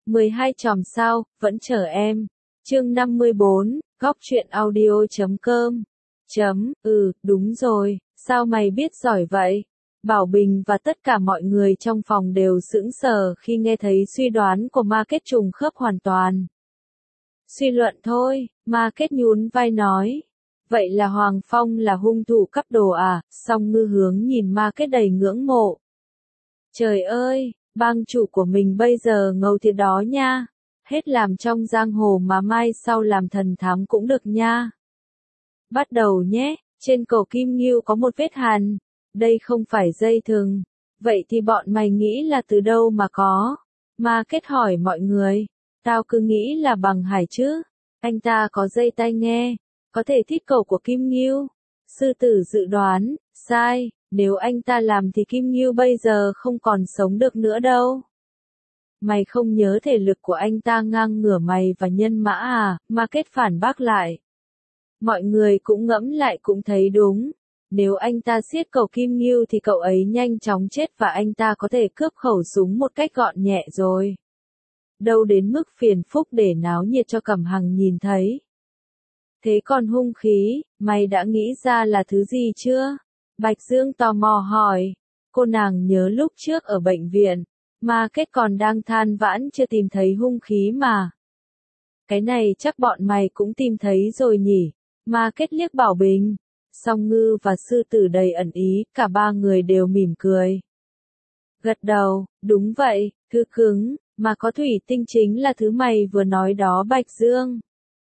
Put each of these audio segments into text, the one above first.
12 chòm sao, vẫn chờ em. Chương 54, góc truyện audio.com. Đúng rồi, sao mày biết giỏi vậy? Bảo Bình và tất cả mọi người trong phòng đều sững sờ khi nghe thấy suy đoán của Ma Kết trùng khớp hoàn toàn. Suy luận thôi, Ma Kết nhún vai nói. Vậy là Hoàng Phong là hung thủ cắp đồ à? Song Ngư hướng nhìn Ma Kết đầy ngưỡng mộ. Trời ơi, bang chủ của mình bây giờ ngầu thiệt đó nha. Hết làm trong giang hồ mà mai sau làm thần thám cũng được nha. Bắt đầu nhé, trên cổ Kim Ngưu có một vết hằn. Đây không phải dây thừng. Vậy thì bọn mày nghĩ là từ đâu mà có? Ma Kết hỏi mọi người. Tao cứ nghĩ là bằng Hải chứ. Anh ta có dây tai nghe, có thể thít cổ của Kim Ngưu. Sư tử dự đoán, sai, nếu anh ta làm thì Kim Ngưu bây giờ không còn sống được nữa đâu. Mày không nhớ thể lực của anh ta ngang ngửa mày và nhân mã à? Ma Kết phản bác lại. Mọi người cũng ngẫm lại cũng thấy đúng. Nếu anh ta siết cổ Kim Ngưu thì cậu ấy nhanh chóng chết và anh ta có thể cướp khẩu súng một cách gọn nhẹ rồi. Đâu đến mức phiền phức để náo nhiệt cho Cẩm Hằng nhìn thấy. Thế còn hung khí, mày đã nghĩ ra là thứ gì chưa? Bạch Dương tò mò hỏi. Cô nàng nhớ lúc trước ở bệnh viện, Ma Kết còn đang than vãn chưa tìm thấy hung khí mà. Cái này chắc bọn mày cũng tìm thấy rồi nhỉ? Ma Kết liếc Bảo Bình. Song Ngư và sư tử đầy ẩn ý, cả ba người đều mỉm cười. Gật đầu, đúng vậy, thứ cứng, mà có thủy tinh chính là thứ mày vừa nói đó Bạch Dương.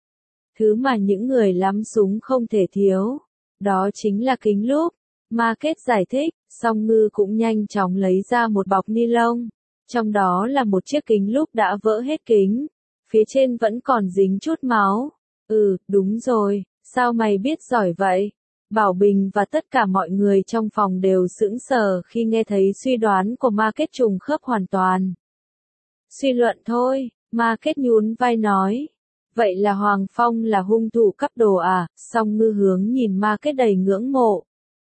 Thứ mà những người lắm súng không thể thiếu. Đó chính là kính lúp. Ma Kết giải thích, Song Ngư cũng nhanh chóng lấy ra một bọc ni lông. Trong đó là một chiếc kính lúp đã vỡ hết kính. Phía trên vẫn còn dính chút máu. Đúng rồi, sao mày biết giỏi vậy? Bảo Bình và tất cả mọi người trong phòng đều sững sờ khi nghe thấy suy đoán của Ma Kết trùng khớp hoàn toàn. Suy luận thôi, Ma Kết nhún vai nói. Vậy là Hoàng Phong là hung thủ cắp đồ à? Song Ngư hướng nhìn Ma Kết đầy ngưỡng mộ.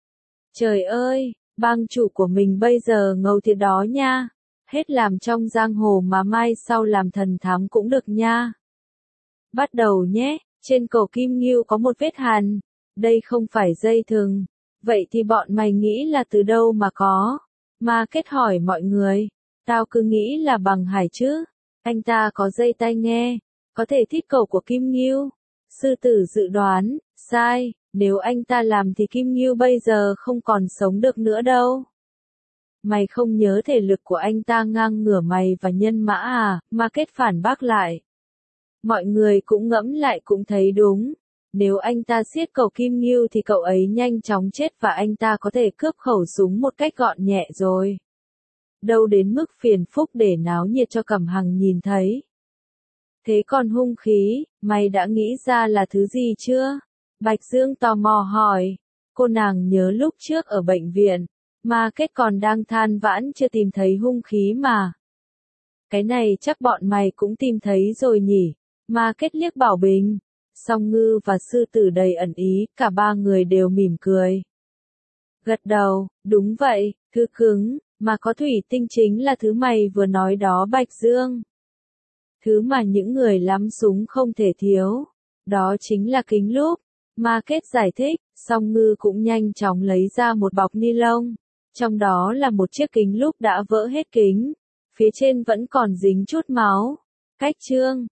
Trời ơi, bang chủ của mình bây giờ ngầu thiệt đó nha. Hết làm trong giang hồ mà mai sau làm thần thám cũng được nha. Bắt đầu nhé, trên cổ Kim Ngưu có một vết hằn. Đây không phải dây thừng. Vậy thì bọn mày nghĩ là từ đâu mà có? Ma Kết hỏi mọi người. Tao cứ nghĩ là bằng Hải chứ. Anh ta có dây tai nghe, có thể thít cổ của Kim Ngưu. Sư tử dự đoán, sai, nếu anh ta làm thì Kim Ngưu bây giờ không còn sống được nữa đâu. Mày không nhớ thể lực của anh ta ngang ngửa mày và nhân mã à? Ma Kết phản bác lại. Mọi người cũng ngẫm lại cũng thấy đúng. Nếu anh ta siết cổ Kim Ngưu thì cậu ấy nhanh chóng chết và anh ta có thể cướp khẩu súng một cách gọn nhẹ rồi. Đâu đến mức phiền phức để náo nhiệt cho Cẩm Hằng nhìn thấy. Thế còn hung khí, mày đã nghĩ ra là thứ gì chưa? Bạch Dương tò mò hỏi. Cô nàng nhớ lúc trước ở bệnh viện, Ma Kết còn đang than vãn chưa tìm thấy hung khí mà. Cái này chắc bọn mày cũng tìm thấy rồi nhỉ? Ma Kết liếc Bảo Bình. Song Ngư và sư tử đầy ẩn ý, cả ba người đều mỉm cười. Gật đầu, đúng vậy, thứ cứng, mà có thủy tinh chính là thứ mày vừa nói đó Bạch Dương. Thứ mà những người lắm súng không thể thiếu. Đó chính là kính lúp. Ma Kết giải thích, Song Ngư cũng nhanh chóng lấy ra một bọc ni lông. Trong đó là một chiếc kính lúp đã vỡ hết kính. Phía trên vẫn còn dính chút máu. Cách chương